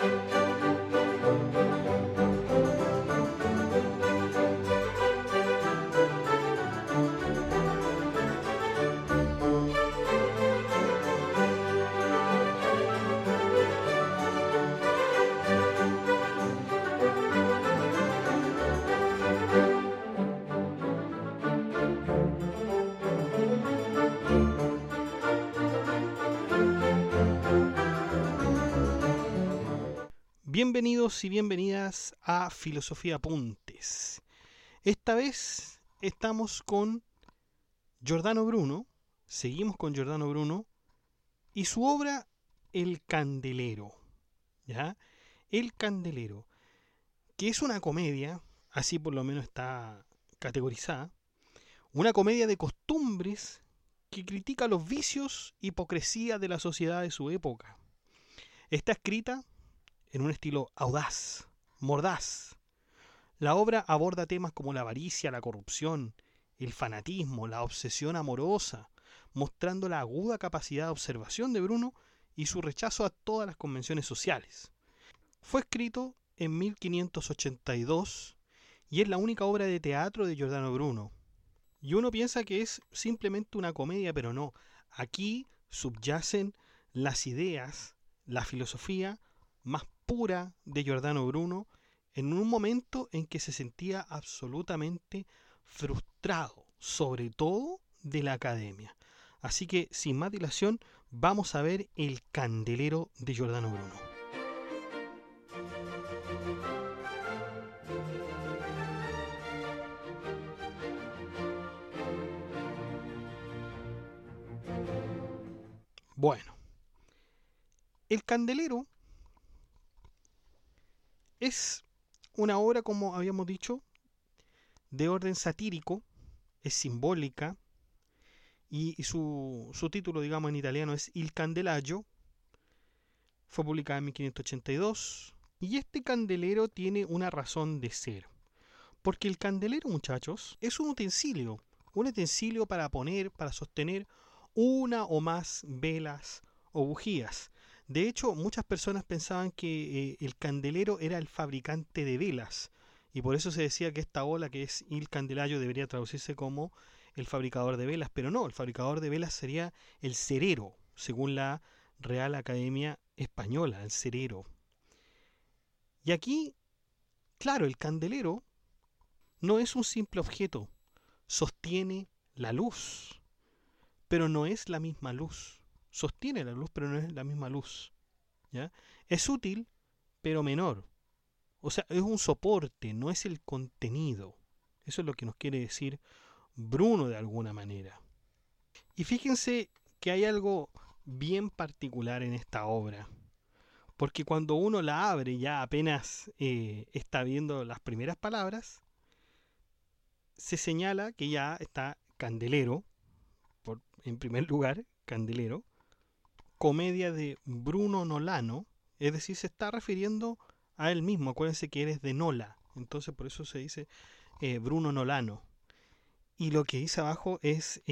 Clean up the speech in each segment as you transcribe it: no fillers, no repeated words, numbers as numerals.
Bienvenidos y bienvenidas a Filosofía Apuntes. Esta vez estamos con Giordano Bruno, seguimos con Giordano Bruno y su obra El Candelero, ¿ya? El Candelero, que es una comedia, así por lo menos está categorizada, una comedia de costumbres que critica los vicios e hipocresía de la sociedad de su época. Está escrita en un estilo audaz, mordaz. La obra aborda temas como la avaricia, la corrupción, el fanatismo, la obsesión amorosa, mostrando la aguda capacidad de observación de Bruno y su rechazo a todas las convenciones sociales. Fue escrito en 1582 y es la única obra de teatro de Giordano Bruno. Y uno piensa que es simplemente una comedia, pero no. Aquí subyacen las ideas, la filosofía más pura de Giordano Bruno en un momento en que se sentía absolutamente frustrado, sobre todo de la academia. Así que, sin más dilación, vamos a ver El Candelero de Giordano Bruno. Bueno, El Candelero es una obra, como habíamos dicho, de orden satírico, es simbólica, y su título, digamos, en italiano es Il Candelaggio. Fue publicada en 1582, y este candelero tiene una razón de ser. Porque el candelero, muchachos, es un utensilio para poner, para sostener una o más velas o bujías. De hecho, muchas personas pensaban que el candelero era el fabricante de velas, y por eso se decía que esta ola, que es Il Candelaggio, debería traducirse como el fabricador de velas, pero no, el fabricador de velas sería el cerero, según la Real Academia Española, el cerero. Y aquí, claro, el candelero no es un simple objeto, sostiene la luz, pero no es la misma luz. Sostiene la luz, pero no es la misma luz, ¿ya? Es útil, pero menor. O sea, es un soporte, no es el contenido. Eso es lo que nos quiere decir Bruno de alguna manera. Y fíjense que hay algo bien particular en esta obra, porque cuando uno la abre, ya apenas está viendo las primeras palabras, se señala que ya está Candelero, en primer lugar, Candelero, comedia de Bruno Nolano, es decir, se está refiriendo a él mismo. Acuérdense que eres de Nola, entonces por eso se dice Bruno Nolano. Y lo que dice abajo es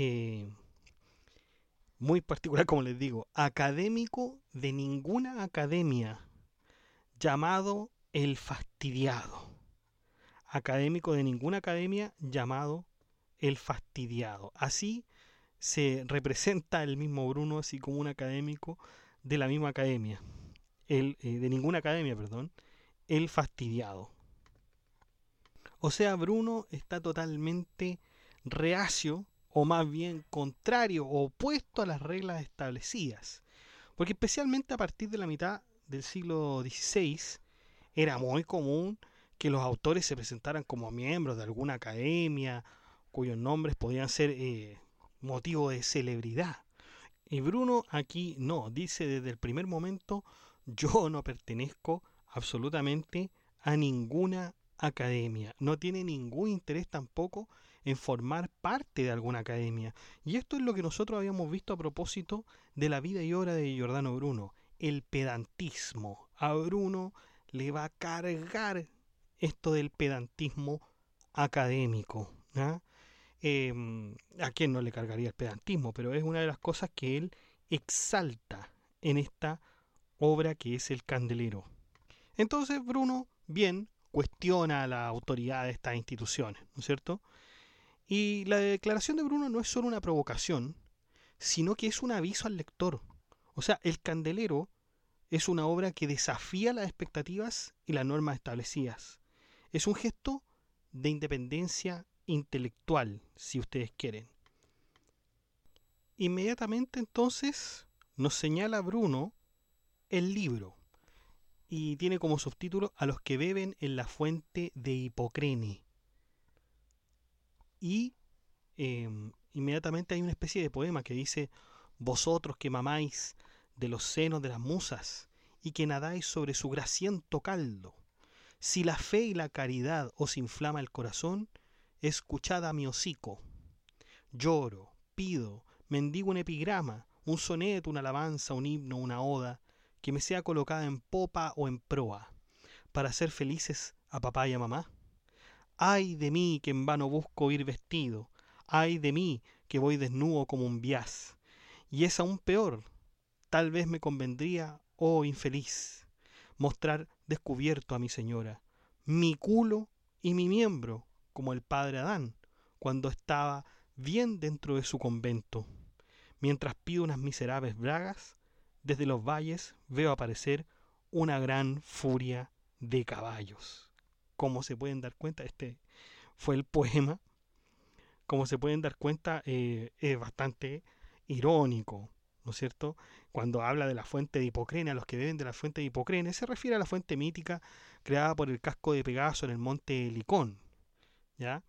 muy particular, como les digo, académico de ninguna academia, llamado el fastidiado. Académico de ninguna academia, llamado el fastidiado. Así se representa el mismo Bruno, así como un académico de la misma academia, de ninguna academia, perdón, el fastidiado. O sea, Bruno está totalmente reacio, o más bien contrario, o opuesto a las reglas establecidas. Porque especialmente a partir de la mitad del siglo XVI era muy común que los autores se presentaran como miembros de alguna academia, cuyos nombres podían ser motivo de celebridad. Y Bruno aquí no, dice desde el primer momento: yo no pertenezco absolutamente a ninguna academia, no tiene ningún interés tampoco en formar parte de alguna academia. Y esto es lo que nosotros habíamos visto a propósito de la vida y obra de Giordano Bruno, el pedantismo. A Bruno le va a cargar esto del pedantismo académico, ¿ah? A quien no le cargaría el pedantismo, pero es una de las cosas que él exalta en esta obra que es El Candelero. Entonces Bruno, bien, cuestiona la autoridad de estas instituciones, ¿no es cierto? Y la declaración de Bruno no es solo una provocación, sino que es un aviso al lector. O sea, El Candelero es una obra que desafía las expectativas y las normas establecidas. Es un gesto de independencia intelectual, si ustedes quieren. Inmediatamente entonces nos señala Bruno el libro y tiene como subtítulo A los que beben en la fuente de Hipocrene. Y inmediatamente hay una especie de poema que dice: vosotros que mamáis de los senos de las musas y que nadáis sobre su grasiento caldo, si la fe y la caridad os inflama el corazón, escuchad a mi hocico. Lloro, pido, mendigo un epigrama, un soneto, una alabanza, un himno, una oda, que me sea colocada en popa o en proa, para hacer felices a papá y a mamá. Ay de mí que en vano busco ir vestido, ay de mí que voy desnudo como un bias. Y es aún peor, tal vez me convendría, oh infeliz, mostrar descubierto a mi señora, mi culo y mi miembro, como el padre Adán, cuando estaba bien dentro de su convento. Mientras pido unas miserables bragas, desde los valles veo aparecer una gran furia de caballos. Como se pueden dar cuenta, este fue el poema. Como se pueden dar cuenta, es bastante irónico, ¿no es cierto? Cuando habla de la fuente de Hipocrene, a los que beben de la fuente de Hipocrene, se refiere a la fuente mítica creada por el casco de Pegaso en el monte Helicón, ¿ya?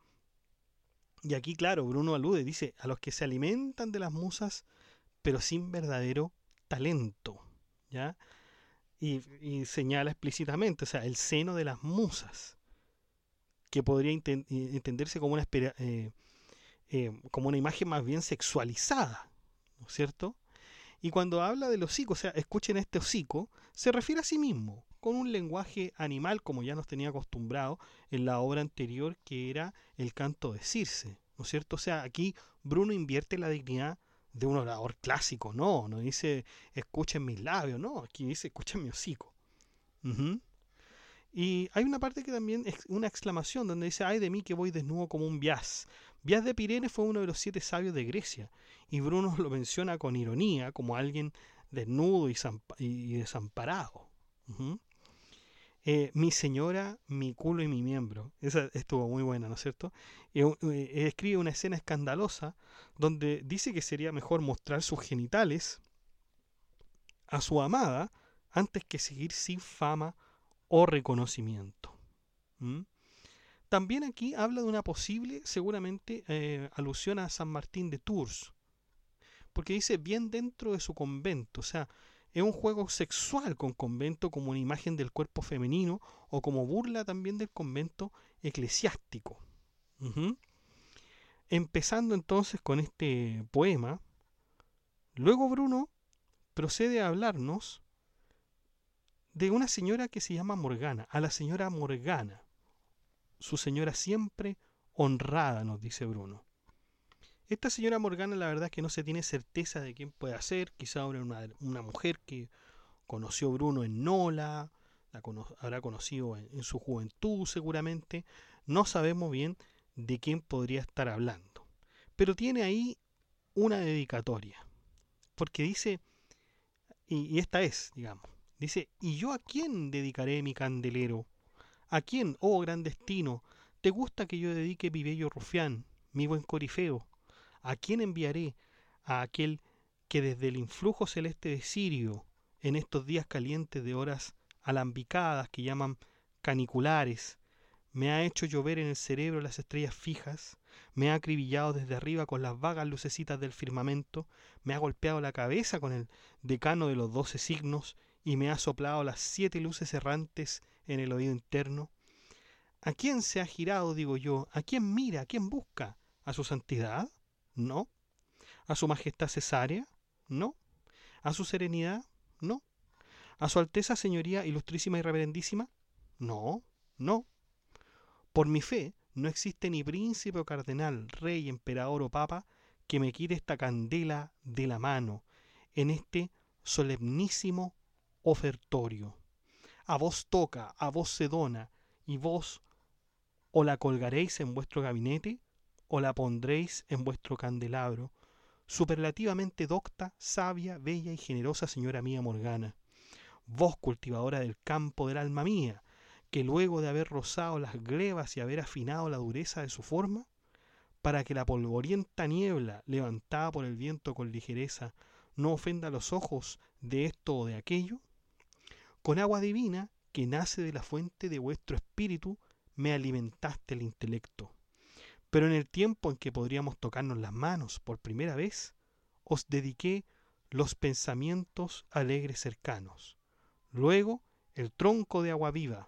Y aquí, claro, Bruno alude, dice, a los que se alimentan de las musas, pero sin verdadero talento, ¿ya? Y señala explícitamente, o sea, el seno de las musas, que podría entenderse como como una imagen más bien sexualizada, ¿no es cierto? Y cuando habla del hocico, o sea, escuchen este hocico, se refiere a sí mismo, con un lenguaje animal, como ya nos tenía acostumbrado en la obra anterior, que era el canto de Circe, ¿no es cierto? O sea, aquí Bruno invierte la dignidad de un orador clásico, no dice escuchen mis labios, no, aquí dice escuchen mi hocico. Ujú. Y hay una parte que también es una exclamación donde dice, ay de mí que voy desnudo como un Bias. Bias de Pirene fue uno de los 7 sabios de Grecia, y Bruno lo menciona con ironía como alguien desnudo y desamparado. Ujú. Mi señora, mi culo y mi miembro. Esa estuvo muy buena, ¿no es cierto? Escribe una escena escandalosa donde dice que sería mejor mostrar sus genitales a su amada antes que seguir sin fama o reconocimiento. ¿Mm? También aquí habla de una posible, seguramente, alusión a San Martín de Tours, porque dice bien dentro de su convento, o sea, es un juego sexual con convento como una imagen del cuerpo femenino o como burla también del convento eclesiástico. Ujú. Empezando entonces con este poema, luego Bruno procede a hablarnos de una señora que se llama Morgana, a la señora Morgana, su señora siempre honrada, nos dice Bruno. Esta señora Morgana, la verdad es que no se tiene certeza de quién puede ser, quizá una mujer que conoció Bruno en Nola, habrá conocido en su juventud seguramente, no sabemos bien de quién podría estar hablando. Pero tiene ahí una dedicatoria, porque dice, y esta es, digamos, dice, ¿y yo a quién dedicaré mi candelero? ¿A quién, oh gran destino, te gusta que yo dedique mi bello rufián, mi buen corifeo? ¿A quién enviaré? A aquel que desde el influjo celeste de Sirio, en estos días calientes de horas alambicadas que llaman caniculares, me ha hecho llover en el cerebro las estrellas fijas, me ha acribillado desde arriba con las vagas lucecitas del firmamento, me ha golpeado la cabeza con el decano de los 12 signos y me ha soplado las 7 luces errantes en el oído interno. ¿A quién se ha girado, digo yo? ¿A quién mira? ¿A quién busca? ¿A su santidad? No. ¿A su majestad cesárea? No. ¿A su serenidad? No. ¿A su alteza señoría ilustrísima y reverendísima? No, no. Por mi fe, no existe ni príncipe o cardenal, rey, emperador o papa que me quite esta candela de la mano en este solemnísimo ofertorio. a vos toca, a vos se dona, y vos o la colgaréis en vuestro gabinete, o la pondréis en vuestro candelabro. Superlativamente docta, sabia, bella y generosa señora mía Morgana, vos cultivadora del campo del alma mía, que luego de haber rozado las glebas y haber afinado la dureza de su forma, para que la polvorienta niebla, levantada por el viento con ligereza, no ofenda los ojos de esto o de aquello, con agua divina, que nace de la fuente de vuestro espíritu, me alimentaste el intelecto. Pero en el tiempo en que podríamos tocarnos las manos por primera vez, os dediqué los pensamientos alegres cercanos. Luego, el tronco de agua viva.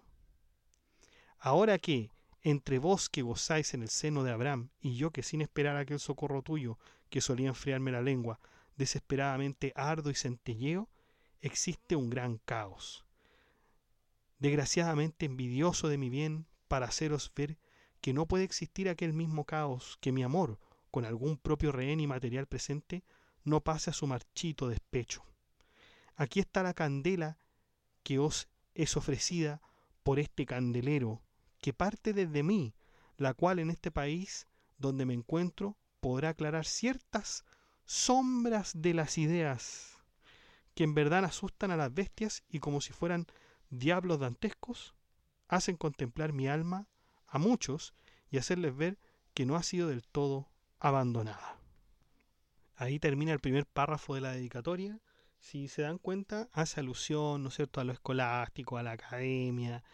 Ahora que, entre vos que gozáis en el seno de Abraham, y yo que sin esperar aquel socorro tuyo, que solía enfriarme la lengua, desesperadamente ardo y centelleo, existe un gran caos. Desgraciadamente envidioso de mi bien, para haceros ver que no puede existir aquel mismo caos, que mi amor, con algún propio rehén y material presente, no pase a su marchito despecho. Aquí está la candela que os es ofrecida por este candelero, que parte desde mí, la cual en este país donde me encuentro podrá aclarar ciertas sombras de las ideas, que en verdad asustan a las bestias y como si fueran diablos dantescos, hacen contemplar mi alma a muchos y hacerles ver que no ha sido del todo abandonada. Ahí termina el primer párrafo de la dedicatoria. Si se dan cuenta, hace alusión, ¿no es cierto?, a lo escolástico, a la academia,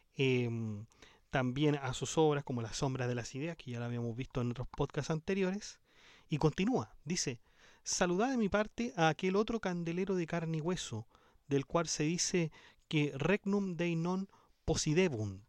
también a sus obras como Las sombras de las ideas, que ya lo habíamos visto en otros podcasts anteriores, y continúa, dice: saludad de mi parte a aquel otro candelero de carne y hueso, del cual se dice que regnum dei non possidebunt,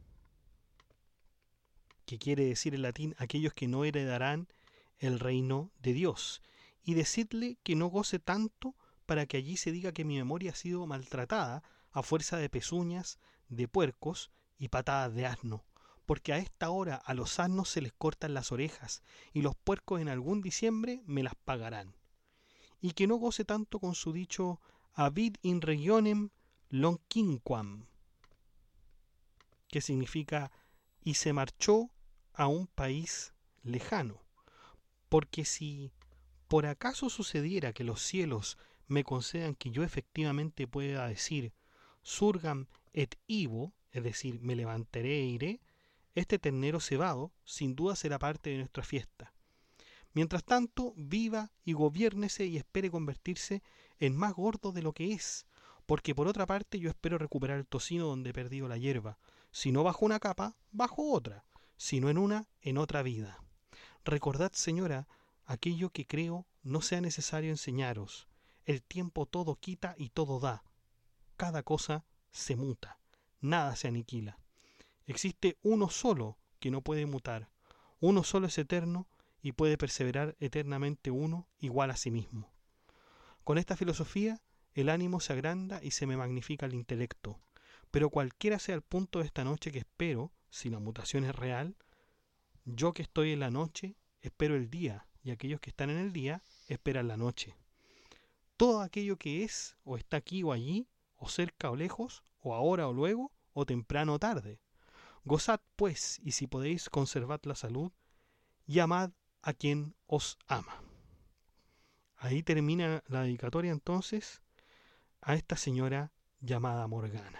que quiere decir en latín aquellos que no heredarán el reino de Dios, y decidle que no goce tanto para que allí se diga que mi memoria ha sido maltratada a fuerza de pezuñas de puercos y patadas de asno, porque a esta hora a los asnos se les cortan las orejas y los puercos en algún diciembre me las pagarán. Y que no goce tanto con su dicho avid in regionem lonquinquam, que significa y se marchó a un país lejano, porque si por acaso sucediera que los cielos me concedan que yo efectivamente pueda decir surgam et ivo, es decir, me levantaré e iré, este ternero cebado sin duda será parte de nuestra fiesta. Mientras tanto, viva y gobiérnese y espere convertirse en más gordo de lo que es, porque por otra parte yo espero recuperar el tocino donde he perdido la hierba, si no bajo una capa, bajo otra, si no en una, en otra vida. Recordad, señora, aquello que creo no sea necesario enseñaros. El tiempo todo quita y todo da. Cada cosa se muta, nada se aniquila. Existe uno solo que no puede mutar, uno solo es eterno y puede perseverar eternamente uno igual a sí mismo. Con esta filosofía el ánimo se agranda y se me magnifica el intelecto, pero cualquiera sea el punto de esta noche que espero, si la mutación es real, yo que estoy en la noche espero el día y aquellos que están en el día esperan la noche. Todo aquello que es o está aquí o allí, o cerca o lejos, o ahora o luego, o temprano o tarde. Gozad pues, y si podéis conservad la salud, y amad a quien os ama. Ahí termina la dedicatoria entonces a esta señora llamada Morgana.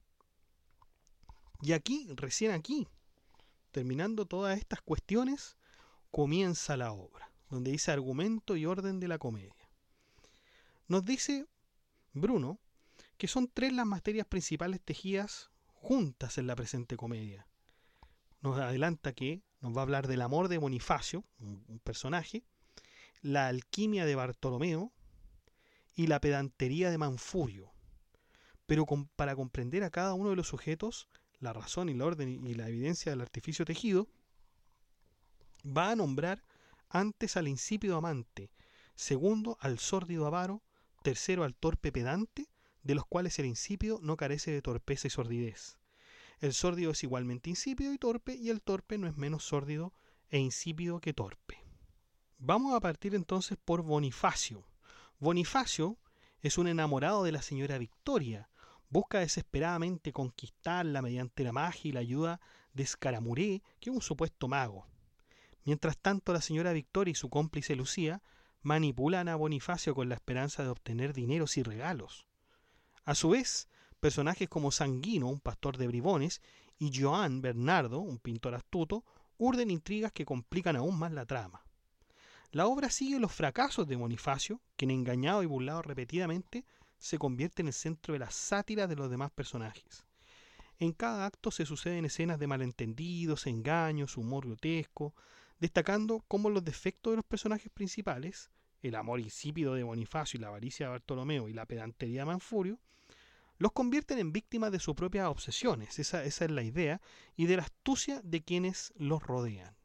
Y aquí, recién aquí, terminando todas estas cuestiones, comienza la obra, donde dice argumento y orden de la comedia. Nos dice Bruno que son 3 las materias principales tejidas juntas en la presente comedia. Nos adelanta que nos va a hablar del amor de Bonifacio, un personaje, la alquimia de Bartolomeo y la pedantería de Manfurio. Pero para comprender a cada uno de los sujetos, la razón y el orden y la evidencia del artificio tejido, va a nombrar antes al insípido amante, segundo al sórdido avaro, tercero al torpe pedante, de los cuales el insípido no carece de torpeza y sordidez. El sórdido es igualmente insípido y torpe, y el torpe no es menos sórdido e insípido que torpe. Vamos a partir entonces por Bonifacio. Bonifacio es un enamorado de la señora Victoria, busca desesperadamente conquistarla mediante la magia y la ayuda de Escaramuré, que es un supuesto mago. Mientras tanto, la señora Victoria y su cómplice Lucía manipulan a Bonifacio con la esperanza de obtener dineros y regalos. A su vez, personajes como Sanguino, un pastor de bribones, y Joan Bernardo, un pintor astuto, urden intrigas que complican aún más la trama. La obra sigue los fracasos de Bonifacio, quien, engañado y burlado repetidamente, se convierte en el centro de la sátira de los demás personajes. En cada acto se suceden escenas de malentendidos, engaños, humor grotesco, destacando cómo los defectos de los personajes principales, el amor insípido de Bonifacio y la avaricia de Bartolomeo y la pedantería de Manfurio, los convierten en víctimas de sus propias obsesiones, esa es la idea, y de la astucia de quienes los rodean.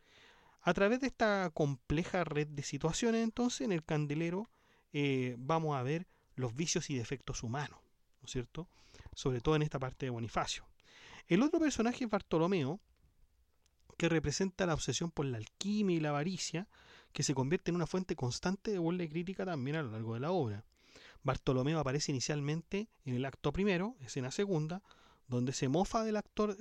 A través de esta compleja red de situaciones, entonces, en el Candelero vamos a ver los vicios y defectos humanos, ¿no es cierto? Sobre todo en esta parte de Bonifacio. El otro personaje es Bartolomeo, que representa la obsesión por la alquimia y la avaricia, que se convierte en una fuente constante de burla y crítica también a lo largo de la obra. Bartolomeo aparece inicialmente en el acto primero, escena segunda, donde se mofa del actor,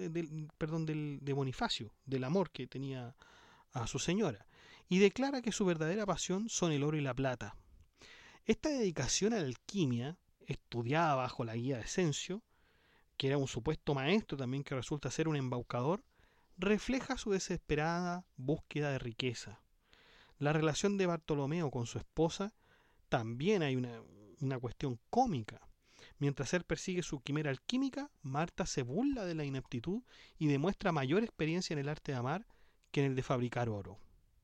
de Bonifacio, del amor que tenía a su señora, y declara que su verdadera pasión son el oro y la plata. Esta dedicación a la alquimia, estudiada bajo la guía de Esencio, que era un supuesto maestro también que resulta ser un embaucador, refleja su desesperada búsqueda de riqueza. La relación de Bartolomeo con su esposa también hay una cuestión cómica. Mientras él persigue su quimera alquímica, Marta se burla de la ineptitud y demuestra mayor experiencia en el arte de amar que en el de fabricar oro.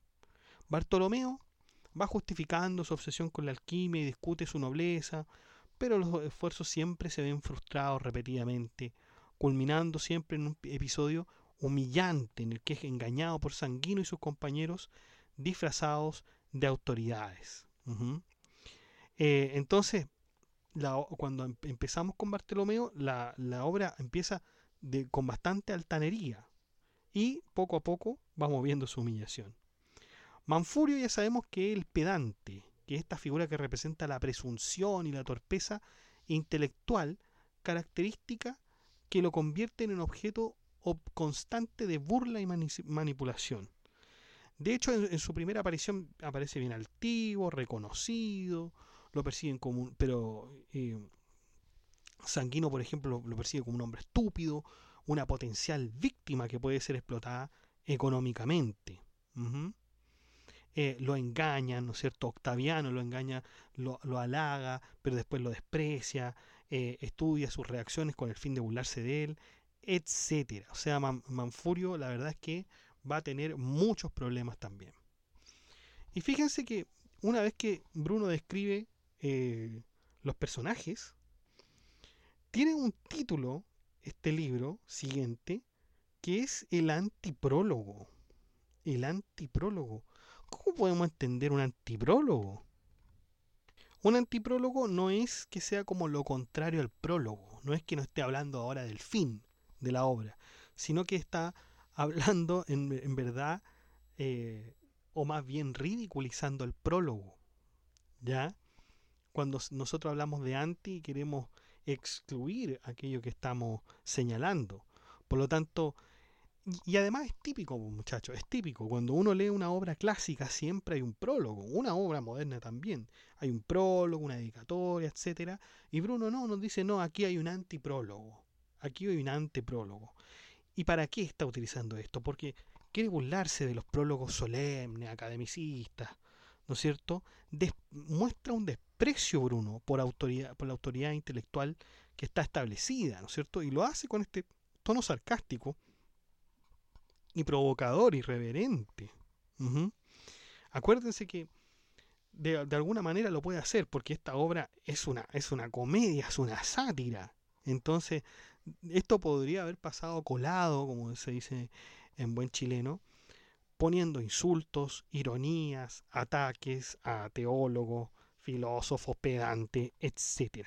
Bartolomeo va justificando su obsesión con la alquimia y discute su nobleza, pero los esfuerzos siempre se ven frustrados repetidamente, culminando siempre en un episodio humillante en el que es engañado por Sanguino y sus compañeros disfrazados de autoridades. Entonces, cuando empezamos con Bartolomeo, la obra empieza con bastante altanería y poco a poco vamos viendo su humillación. Manfurio ya sabemos que es el pedante, que es esta figura que representa la presunción y la torpeza intelectual, característica que lo convierten en objeto constante de burla y manipulación. De hecho, en su primera aparición aparece bien altivo, reconocido, lo persiguen como un... pero Sanguino, por ejemplo, lo persigue como un hombre estúpido, una potencial víctima que puede ser explotada económicamente. Lo engañan, ¿no es cierto? Octaviano lo engaña, lo halaga, pero después lo desprecia, estudia sus reacciones con el fin de burlarse de él, etcétera. O sea, Manfurio, la verdad es que va a tener muchos problemas también. Y fíjense que una vez que Bruno describe los personajes, tiene un título, este libro siguiente, que es el antiprólogo. El antiprólogo. ¿Cómo podemos entender un antiprólogo? Un antiprólogo no es que sea como lo contrario al prólogo, no es que no esté hablando ahora del fin de la obra, sino que está hablando en verdad, o más bien ridiculizando el prólogo. ¿Ya? Cuando nosotros hablamos de anti, queremos excluir aquello que estamos señalando. Por lo tanto, y además es típico, muchachos, es típico. Cuando uno lee una obra clásica siempre hay un prólogo, una obra moderna también. Hay un prólogo, una dedicatoria, etcétera. Y Bruno nos dice, no, aquí hay un antiprólogo, aquí hay un anteprólogo. ¿Y para qué está utilizando esto? Porque quiere burlarse de los prólogos solemnes, academicistas, ¿no es cierto? Muestra un desprecio, Bruno, por la autoridad intelectual que está establecida, ¿no es cierto? Y lo hace con este tono sarcástico y provocador, irreverente. Acuérdense que de alguna manera lo puede hacer, porque esta obra es una comedia, es una sátira. Entonces, esto podría haber pasado colado, como se dice en buen chileno, poniendo insultos, ironías, ataques a teólogos, filósofos, pedantes, etc.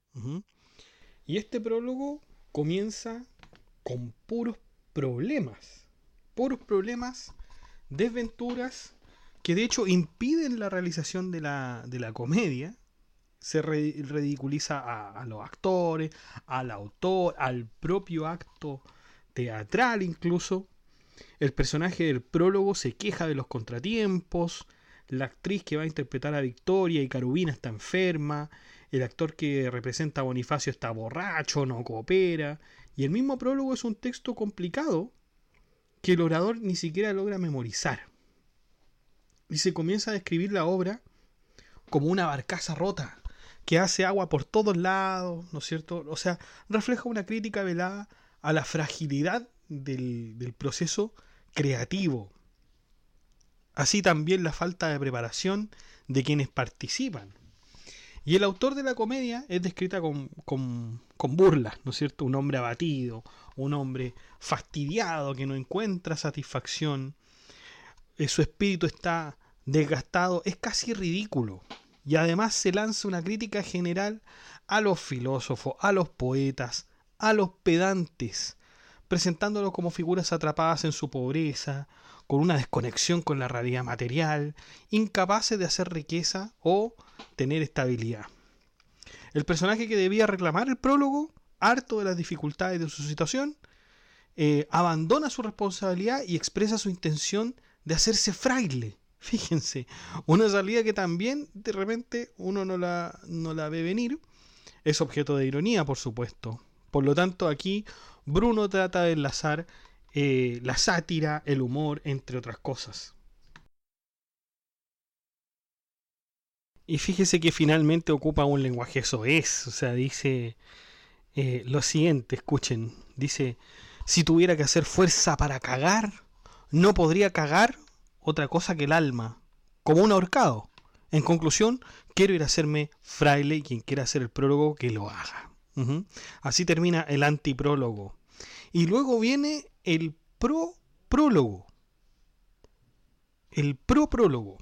Y este prólogo comienza con puros problemas, desventuras, que de hecho impiden la realización de la comedia, Se ridiculiza a los actores, al autor, al propio acto teatral incluso. El personaje del prólogo se queja de los contratiempos. La actriz que va a interpretar a Victoria y Carubina está enferma. El actor que representa a Bonifacio está borracho, no coopera. Y el mismo prólogo es un texto complicado que el orador ni siquiera logra memorizar. Y se comienza a describir la obra como una barcaza rota que hace agua por todos lados, ¿no es cierto? O sea, refleja una crítica velada a la fragilidad del proceso creativo. Así también la falta de preparación de quienes participan. Y el autor de la comedia es descrita con burlas, ¿no es cierto? Un hombre abatido, un hombre fastidiado que no encuentra satisfacción. Su espíritu está desgastado, es casi ridículo. Y además se lanza una crítica general a los filósofos, a los poetas, a los pedantes, presentándolos como figuras atrapadas en su pobreza, con una desconexión con la realidad material, incapaces de hacer riqueza o tener estabilidad. El personaje que debía reclamar el prólogo, harto de las dificultades de su situación, abandona su responsabilidad y expresa su intención de hacerse fraile. Fíjense, una salida que también de repente uno no la ve venir. Es objeto de ironía, por supuesto. Por lo tanto, aquí Bruno trata de enlazar la sátira, el humor, entre otras cosas. Y fíjese que finalmente ocupa un lenguaje soez. O sea, dice lo siguiente, escuchen. Dice, si tuviera que hacer fuerza para cagar, no podría cagar otra cosa que el alma, como un ahorcado. En conclusión, quiero ir a hacerme fraile y quien quiera hacer el prólogo, que lo haga. Así termina el antiprólogo. Y luego viene el proprólogo. El proprólogo.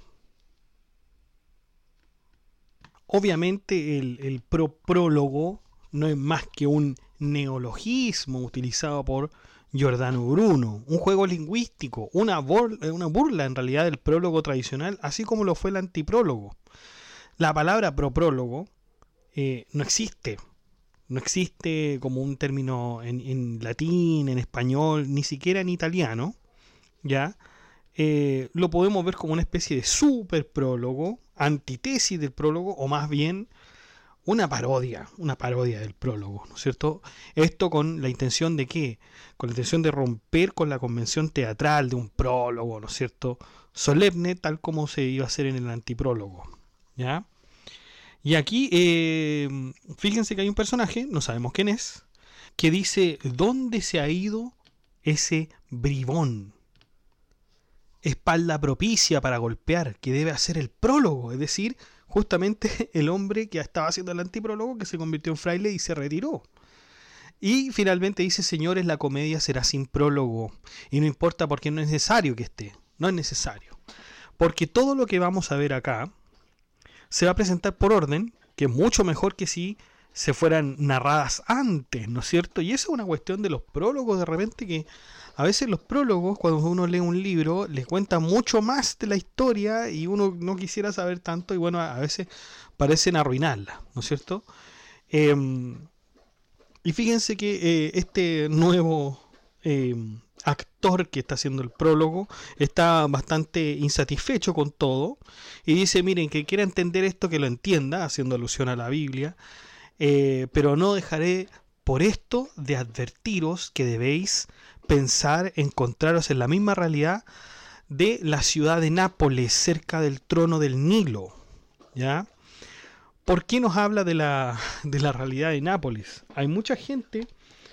Obviamente el proprólogo no es más que un neologismo utilizado por Giordano Bruno, un juego lingüístico, una burla en realidad del prólogo tradicional, así como lo fue el antiprólogo. La palabra proprólogo no existe como un término en latín, en español, ni siquiera en italiano, ¿ya? Lo podemos ver como una especie de super prólogo, antítesis del prólogo, o más bien una parodia del prólogo, ¿no es cierto? Esto con la intención de ¿qué? Con la intención de romper con la convención teatral de un prólogo, ¿no es cierto? Solemne, tal como se iba a hacer en el antiprólogo, ¿ya? Y aquí, fíjense que hay un personaje, no sabemos quién es, que dice, ¿dónde se ha ido ese bribón? Espalda propicia para golpear, que debe hacer el prólogo, es decir, justamente el hombre que estaba haciendo el antiprólogo, que se convirtió en fraile y se retiró. Y finalmente dice, señores, la comedia será sin prólogo, y no importa porque no es necesario que esté, no es necesario, porque todo lo que vamos a ver acá se va a presentar por orden, que es mucho mejor que si se fueran narradas antes, ¿no es cierto? Y esa es una cuestión de los prólogos, de repente, que a veces los prólogos, cuando uno lee un libro, les cuenta mucho más de la historia y uno no quisiera saber tanto, y bueno, a veces parecen arruinarla, ¿no es cierto? Y fíjense que este nuevo actor que está haciendo el prólogo está bastante insatisfecho con todo y dice, miren, que quiera entender esto, que lo entienda, haciendo alusión a la Biblia, pero no dejaré por esto de advertiros que debéis pensar, encontraros en la misma realidad de la ciudad de Nápoles, cerca del trono del Nilo, ¿ya? ¿Por qué nos habla de la realidad de Nápoles? Hay mucha gente,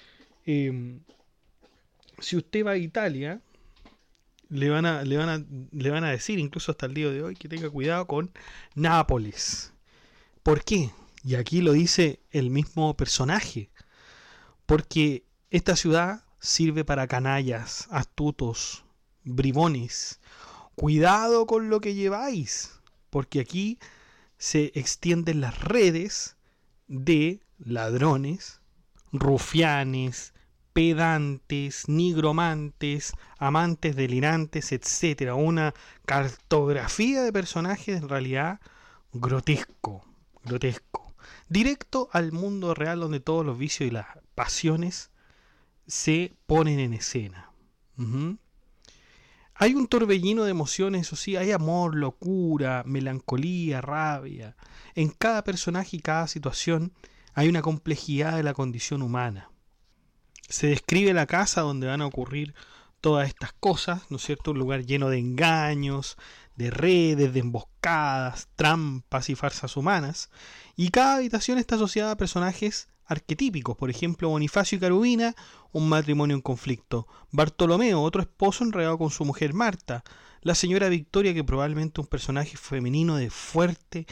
si usted va a Italia, le van a decir, incluso hasta el día de hoy, que tenga cuidado con Nápoles. ¿Por qué? Y aquí lo dice el mismo personaje. Porque esta ciudad sirve para canallas, astutos, bribones. Cuidado con lo que lleváis, porque aquí se extienden las redes de ladrones, rufianes, pedantes, nigromantes, amantes delirantes, etcétera. Una cartografía de personajes en realidad grotesco. directo al mundo real donde todos los vicios y las pasiones se ponen en escena. Ujú. Hay un torbellino de emociones, eso sí, hay amor, locura, melancolía, rabia. En cada personaje y cada situación hay una complejidad de la condición humana. Se describe la casa donde van a ocurrir todas estas cosas, ¿no es cierto? Un lugar lleno de engaños, de redes, de emboscadas, trampas y farsas humanas. Y cada habitación está asociada a personajes arquetípicos, por ejemplo, Bonifacio y Carubina, un matrimonio en conflicto; Bartolomeo, otro esposo enredado con su mujer Marta; la señora Victoria, que probablemente un personaje femenino de fuerte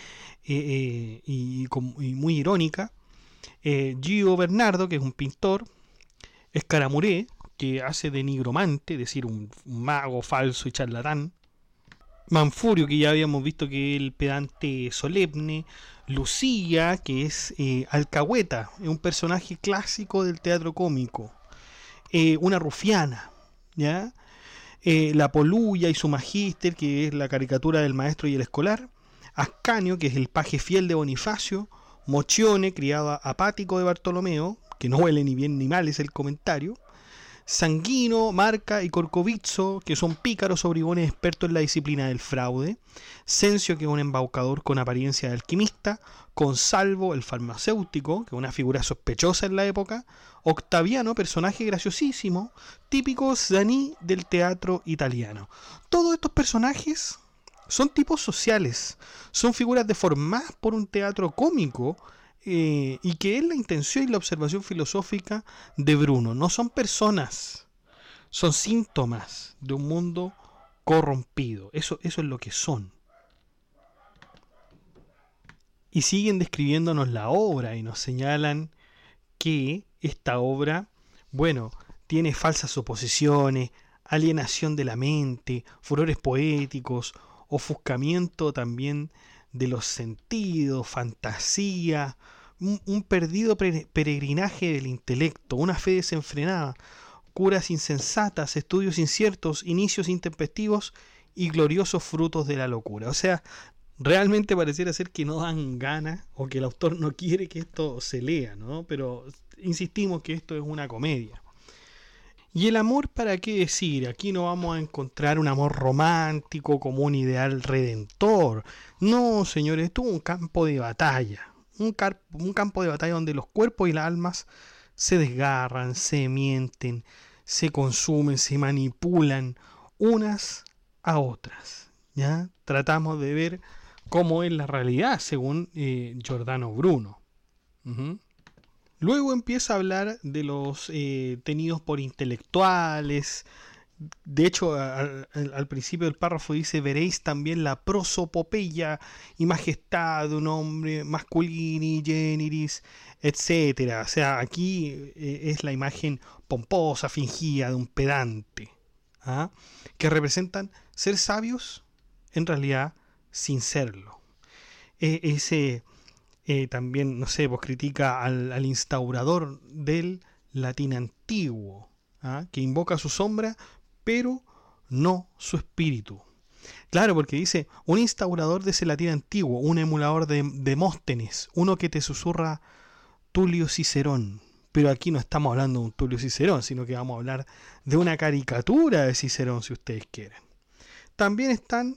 y muy irónica; Gio Bernardo, que es un pintor; Escaramuré, que hace de nigromante, es decir, un mago falso y charlatán; Manfurio, que ya habíamos visto que es el pedante solemne; Lucía, que es alcahueta, es un personaje clásico del teatro cómico; una rufiana, ¿ya? La Polulla y su magíster, que es la caricatura del maestro y el escolar; Ascanio, que es el paje fiel de Bonifacio; Mochione, criado apático de Bartolomeo, que no huele ni bien ni mal, es el comentario; Sanguino, Marca y Corcovizzo, que son pícaros o bribones expertos en la disciplina del fraude; Cencio, que es un embaucador con apariencia de alquimista; Consalvo, el farmacéutico, que es una figura sospechosa en la época; Octaviano, personaje graciosísimo, típico Zaní del teatro italiano. Todos estos personajes son tipos sociales, son figuras deformadas por un teatro cómico, y que es la intención y la observación filosófica de Bruno. No son personas, son síntomas de un mundo corrompido. Eso es lo que son. Y siguen describiéndonos la obra y nos señalan que esta obra, bueno, tiene falsas suposiciones, alienación de la mente, furores poéticos, ofuscamiento también de los sentidos, fantasía, un perdido peregrinaje del intelecto, una fe desenfrenada, curas insensatas, estudios inciertos, inicios intempestivos y gloriosos frutos de la locura. O sea, realmente pareciera ser que no dan ganas o que el autor no quiere que esto se lea, ¿no? Pero insistimos que esto es una comedia. ¿Y el amor para qué decir? Aquí no vamos a encontrar un amor romántico como un ideal redentor. No, señores, esto es un campo de batalla. Un campo de batalla donde los cuerpos y las almas se desgarran, se mienten, se consumen, se manipulan unas a otras. ¿Ya? Tratamos de ver cómo es la realidad según Giordano Bruno. Uh-huh. Luego empieza a hablar de los tenidos por intelectuales. De hecho, al principio del párrafo dice: veréis también la prosopopeya y majestad de un hombre masculini, generis, etcétera. O sea, aquí es la imagen pomposa, fingida de un pedante, ¿ah? Que representan ser sabios, en realidad, sin serlo. Ese también, no sé, pues critica al instaurador del latín antiguo, ¿ah? Que invoca su sombra, pero no su espíritu. Claro, porque dice, un instaurador de ese latín antiguo, un emulador de Demóstenes, uno que te susurra Tulio Cicerón. Pero aquí no estamos hablando de un Tulio Cicerón, sino que vamos a hablar de una caricatura de Cicerón, si ustedes quieren. También están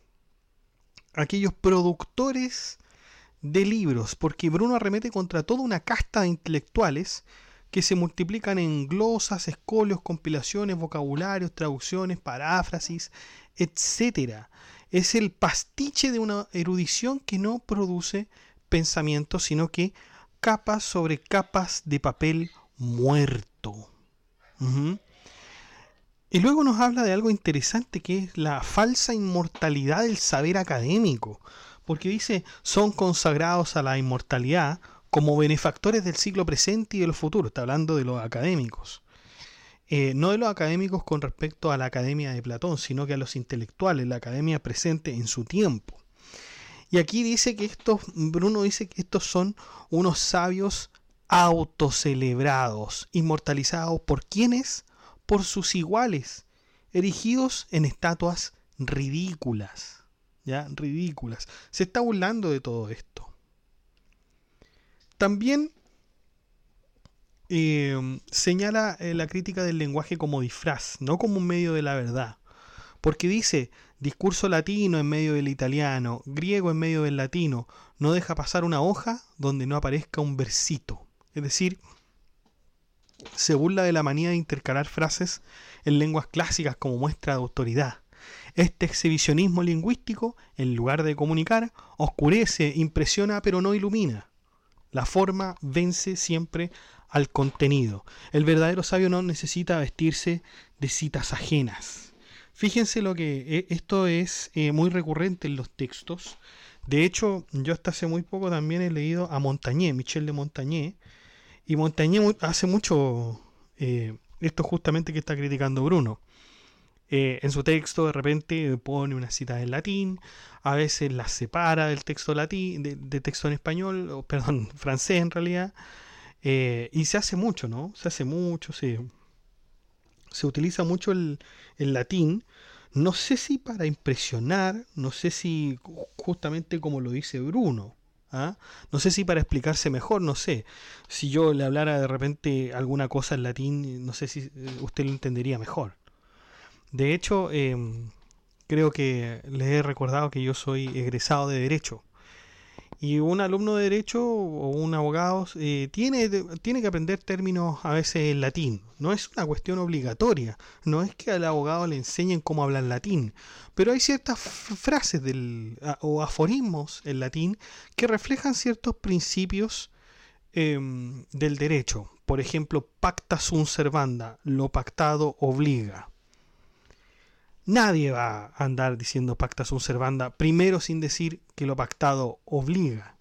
aquellos productores de libros, porque Bruno arremete contra toda una casta de intelectuales que se multiplican en glosas, escolios, compilaciones, vocabularios, traducciones, paráfrasis, etcétera. Es el pastiche de una erudición que no produce pensamiento, sino que capas sobre capas de papel muerto. Uh-huh. Y luego nos habla de algo interesante, que es la falsa inmortalidad del saber académico, porque dice, son consagrados a la inmortalidad como benefactores del siglo presente y del futuro. Está hablando de los académicos. No de los académicos con respecto a la academia de Platón, sino que a los intelectuales, la academia presente en su tiempo. Y aquí dice que Bruno dice que estos son unos sabios autocelebrados, inmortalizados ¿por quiénes? Por sus iguales, erigidos en estatuas ridículas. ¿Ya? Ridículas. Se está burlando de todo esto. También señala la crítica del lenguaje como disfraz, no como un medio de la verdad. Porque dice, discurso latino en medio del italiano, griego en medio del latino, no deja pasar una hoja donde no aparezca un versito. Es decir, se burla de la manía de intercalar frases en lenguas clásicas como muestra de autoridad. Este exhibicionismo lingüístico, en lugar de comunicar, oscurece, impresiona pero no ilumina. La forma vence siempre al contenido. El verdadero sabio no necesita vestirse de citas ajenas. Fíjense lo que esto es muy recurrente en los textos. De hecho, yo hasta hace muy poco también he leído a Montaigne, Michel de Montaigne, y Montaigne hace mucho esto justamente que está criticando Bruno. En su texto de repente pone una cita en latín, a veces la separa del texto latín, de texto en español, o perdón, francés en realidad, y se hace mucho, ¿no? Se hace mucho, se utiliza mucho el latín, no sé si para impresionar, no sé si justamente como lo dice Bruno, ¿ah? No sé si para explicarse mejor, no sé. Si yo le hablara de repente alguna cosa en latín, no sé si usted lo entendería mejor. De hecho, creo que les he recordado que yo soy egresado de Derecho. Y un alumno de Derecho o un abogado tiene que aprender términos a veces en latín. No es una cuestión obligatoria. No es que al abogado le enseñen cómo hablar latín. Pero hay ciertas frases o aforismos en latín que reflejan ciertos principios del derecho. Por ejemplo, pacta sunt servanda. Lo pactado obliga. Nadie va a andar diciendo pacta sunt servanda primero sin decir que lo pactado obliga.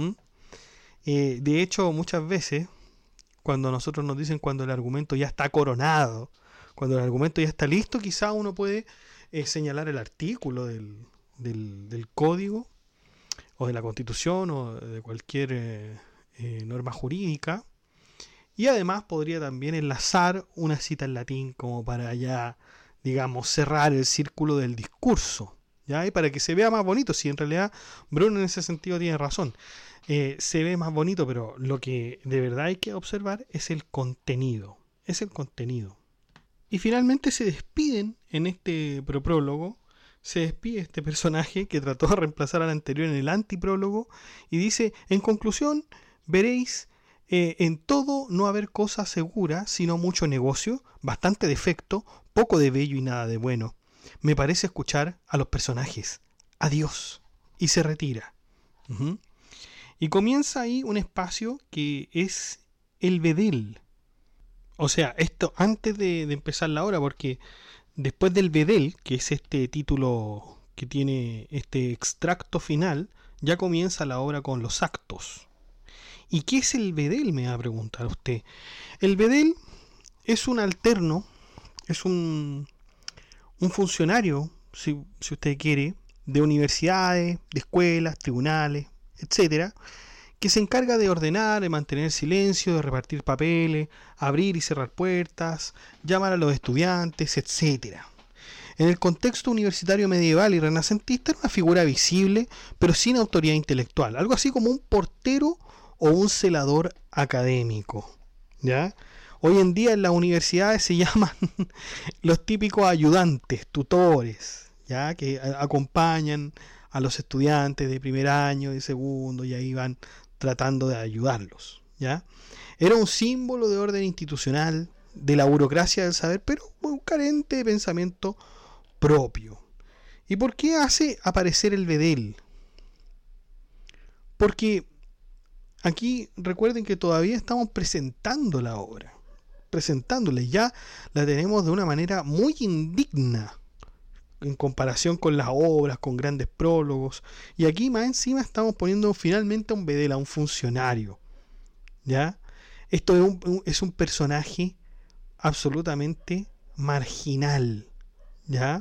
De hecho, muchas veces, cuando nosotros nos dicen cuando el argumento ya está coronado, cuando el argumento ya está listo, quizá uno puede señalar el artículo del código o de la Constitución o de cualquier norma jurídica, y además podría también enlazar una cita en latín como para ya, digamos, cerrar el círculo del discurso, ¿ya? Y para que se vea más bonito, si en realidad Bruno en ese sentido tiene razón, se ve más bonito, pero lo que de verdad hay que observar es el contenido, Y finalmente se despiden en este proprólogo, se despide este personaje que trató de reemplazar al anterior en el antiprólogo y dice, en conclusión, veréis en todo no haber cosa segura, sino mucho negocio, bastante defecto, poco de bello y nada de bueno. Me parece escuchar a los personajes. Adiós. Y se retira. Y comienza ahí un espacio que es el bedel. O sea, esto antes de empezar la obra, porque después del bedel, que es este título que tiene este extracto final, ya comienza la obra con los actos. ¿Y qué es el bedel? Me va a preguntar usted. El bedel es un alterno, es un funcionario, si usted quiere, de universidades, de escuelas, tribunales, etcétera, que se encarga de ordenar, de mantener silencio, de repartir papeles, abrir y cerrar puertas, llamar a los estudiantes, etcétera. En el contexto universitario medieval y renacentista era una figura visible, pero sin autoridad intelectual, algo así como un portero o un celador académico, ¿ya? Hoy en día en las universidades se llaman los típicos ayudantes, tutores, ¿ya? Que acompañan a los estudiantes de primer año, de segundo, y ahí van tratando de ayudarlos, ¿ya? Era un símbolo de orden institucional, de la burocracia del saber, pero muy carente de pensamiento propio. ¿Y por qué hace aparecer el bedel? Porque aquí recuerden que todavía estamos presentando la obra, presentándola, ya la tenemos de una manera muy indigna en comparación con las obras, con grandes prólogos, y aquí más encima estamos poniendo finalmente a un bedel, a un funcionario, ¿ya? Esto es un personaje absolutamente marginal, ¿ya?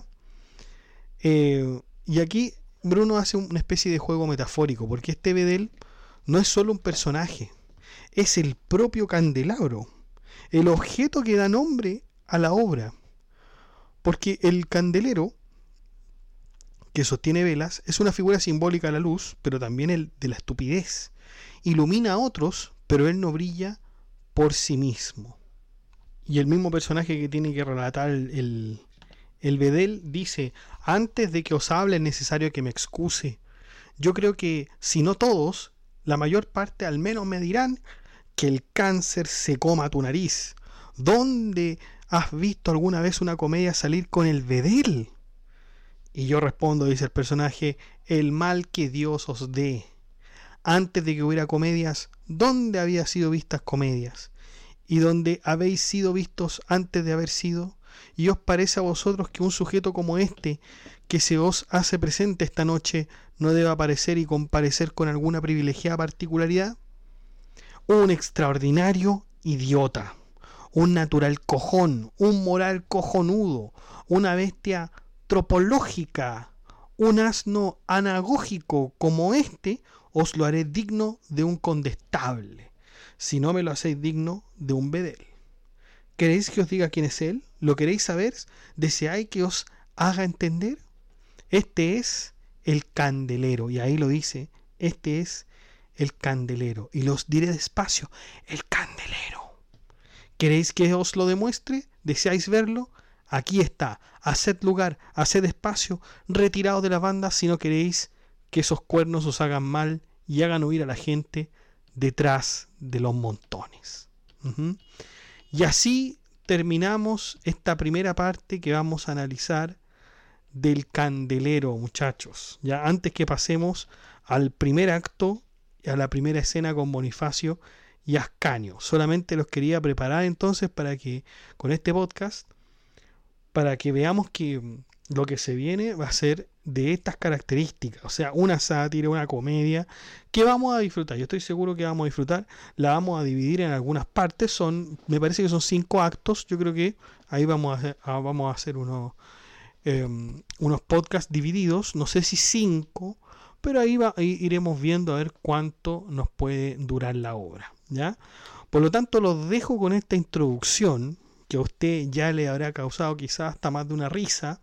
Y aquí Bruno hace una especie de juego metafórico, porque este bedel no es solo un personaje, es el propio candelabro, el objeto que da nombre a la obra. Porque el candelero, que sostiene velas, es una figura simbólica de la luz, pero también el de la estupidez. Ilumina a otros pero él no brilla por sí mismo. Y el mismo personaje que tiene que relatar el Bedel dice: antes de que os hable es necesario que me excuse. Yo creo que, si no todos, la mayor parte al menos me dirán que el cáncer se coma tu nariz. ¿Dónde has visto alguna vez una comedia salir con el Bedel? Y yo respondo, dice el personaje: el mal que Dios os dé. Antes de que hubiera comedias, ¿dónde había sido vistas comedias? ¿Y dónde habéis sido vistos antes de haber sido? ¿Y os parece a vosotros que un sujeto como este, que se os hace presente esta noche, no debe aparecer y comparecer con alguna privilegiada particularidad? Un extraordinario idiota, un natural cojón, un moral cojonudo, una bestia tropológica, un asno anagógico como este, os lo haré digno de un condestable, si no me lo hacéis digno de un Bedel. ¿Queréis que os diga quién es él? ¿Lo queréis saber? ¿Deseáis que os haga entender? Este es el candelero, y ahí lo dice, este es el candelero, y los diré despacio: el candelero. ¿Queréis que os lo demuestre? ¿Deseáis verlo? Aquí está, haced lugar, haced espacio, retiraos de la banda si no queréis que esos cuernos os hagan mal y hagan huir a la gente detrás de los montones. Y así terminamos esta primera parte que vamos a analizar del candelero, muchachos. Ya antes que pasemos al primer acto, a la primera escena con Bonifacio y Ascanio. Solamente los quería preparar entonces para que, con este podcast, para que veamos que lo que se viene va a ser de estas características, o sea, una sátira, una comedia que vamos a disfrutar. Yo estoy seguro que vamos a disfrutar. La vamos a dividir en algunas partes. Me parece que son 5 actos. Yo creo que ahí vamos a hacer unos podcasts divididos. No sé si 5, pero ahí iremos viendo a ver cuánto nos puede durar la obra, ¿ya? Por lo tanto, los dejo con esta introducción que a usted ya le habrá causado quizás hasta más de una risa.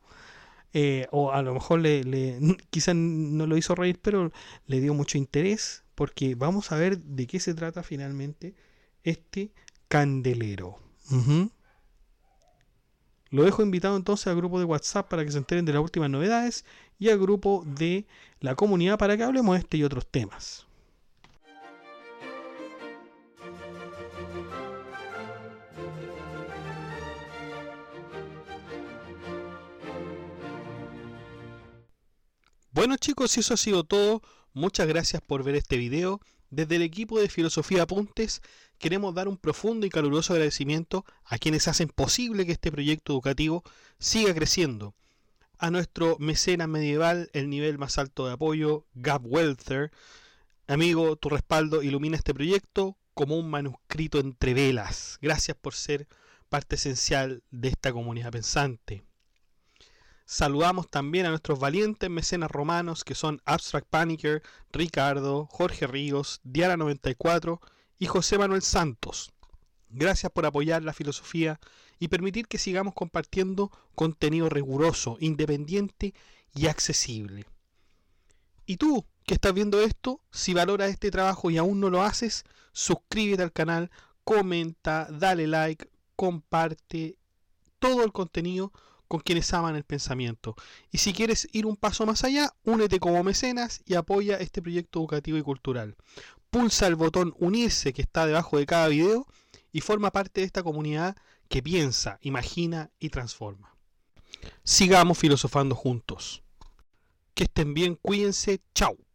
O a lo mejor quizás no lo hizo reír, pero le dio mucho interés, porque vamos a ver de qué se trata finalmente este candelero. Lo dejo invitado entonces al grupo de WhatsApp para que se enteren de las últimas novedades y al grupo de la comunidad para que hablemos de este y otros temas. Bueno, chicos, eso ha sido todo. Muchas gracias por ver este video. Desde el equipo de Filosofía Apuntes queremos dar un profundo y caluroso agradecimiento a quienes hacen posible que este proyecto educativo siga creciendo. A nuestro mecenas medieval, el nivel más alto de apoyo, Gab Welther. Amigo, tu respaldo ilumina este proyecto como un manuscrito entre velas. Gracias por ser parte esencial de esta comunidad pensante. Saludamos también a nuestros valientes mecenas romanos que son Abstract Panicker, Ricardo, Jorge Ríos, Diana94 y José Manuel Santos. Gracias por apoyar la filosofía y permitir que sigamos compartiendo contenido riguroso, independiente y accesible. Y tú, que estás viendo esto, si valoras este trabajo y aún no lo haces, suscríbete al canal, comenta, dale like, comparte todo el contenido con quienes aman el pensamiento. Y si quieres ir un paso más allá, únete como mecenas y apoya este proyecto educativo y cultural. Pulsa el botón unirse que está debajo de cada video y forma parte de esta comunidad que piensa, imagina y transforma. Sigamos filosofando juntos. Que estén bien, cuídense, chao.